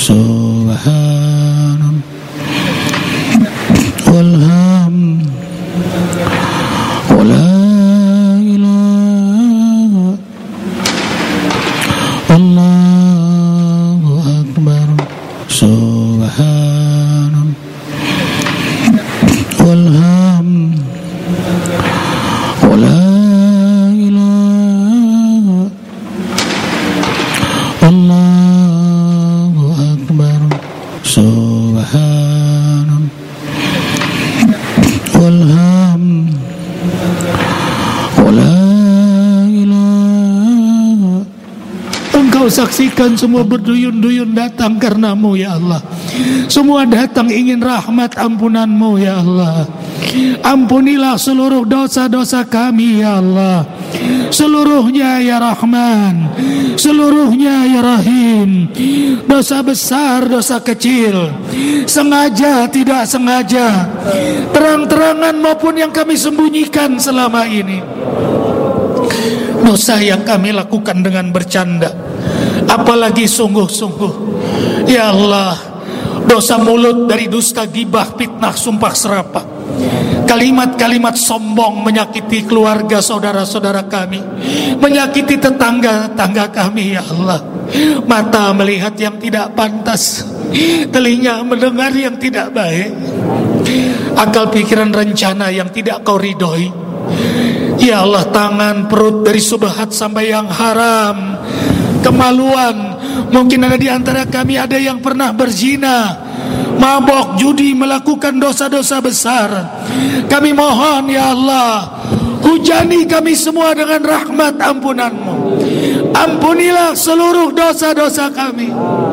Subhanallah walhamd wa la ilaha Allahu akbar. Subhanallah walhamd wa la ilaha Allahu akbar. Subhanallah walhamd wa la ilaha. Engkau saksikan semua berduyun-duyun datang karenamu ya Allah. Semua datang ingin rahmat ampunanmu ya Allah. Ampunilah seluruh dosa-dosa kami ya Allah. Seluruhnya ya Rahman, seluruhnya ya Rahim. Dosa besar, dosa kecil, sengaja tidak sengaja, terang-terangan maupun yang kami sembunyikan selama ini. Dosa yang kami lakukan dengan bercanda, apalagi sungguh-sungguh. Ya Allah, dosa mulut dari dusta, gibah, fitnah, sumpah serapah, kalimat-kalimat sombong menyakiti keluarga saudara-saudara kami, menyakiti tetangga-tetangga kami ya Allah. Mata melihat yang tidak pantas, telinga mendengar yang tidak baik, akal pikiran rencana yang tidak kau ridhoi. Ya Allah, tangan, perut dari subhat sampai yang haram, kemaluan. Mungkin ada di antara kami ada yang pernah berzina, mabok, judi, melakukan dosa-dosa besar. Kami mohon ya Allah, hujani kami semua dengan rahmat ampunan-Mu. Ampunilah seluruh dosa-dosa kami.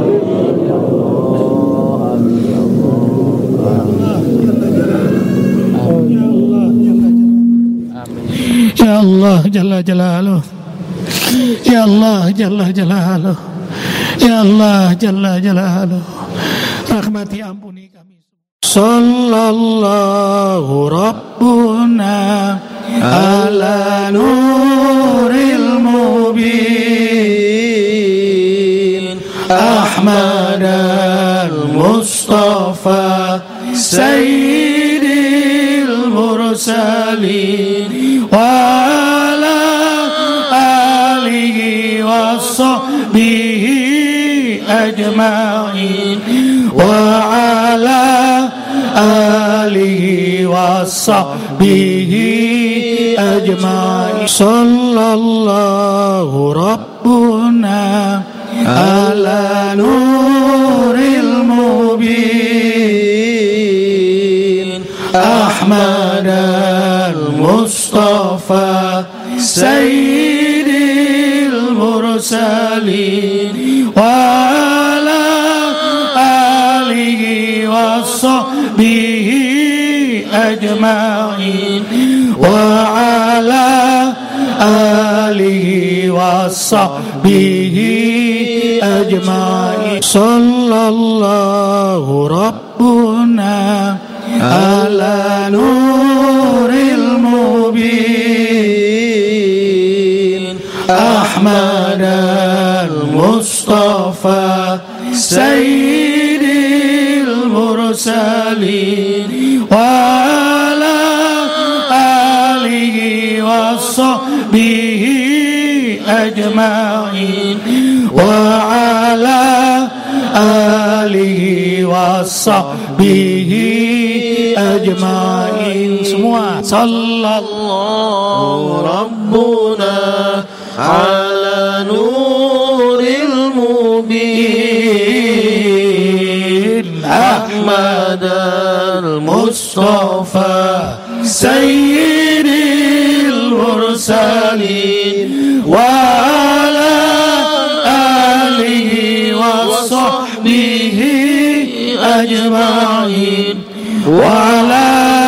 Ya Allah Jalla Jalaluh, ya Allah Jalla Jalaluh, ya Allah Jalla Jalaluh, rahmati ampuni kami. Sallallahu Rabbuna ala nuril mubin, Ahmad al-Mustafa Sayyidil Mursalin wa ala alihi wa sahbihi ajma'in wa ala alihi wa sahbihi ajma'in. Sallallahu Rabbuna ala nuril mubin, Ahmad al-Mustafa Sayyidil Mursalin wa ala alihi wa sahbihi ajma'in wa ala alihi wa sahbihi ajma'in. Sallallahu Rabbuna ala nuril mubin, Ahmad al-Mustafa Sayyidil Mursalin wa ala alihi wa sahbihi ajma'in wa ala alihi wa sahbihi ajma'in. Semua sallallahu Rabbuna ala nuril mubin, Ahmad al-Mustafa Sayyidil Mursalin wa ala alihi wa sahbihi ajma'in wa ala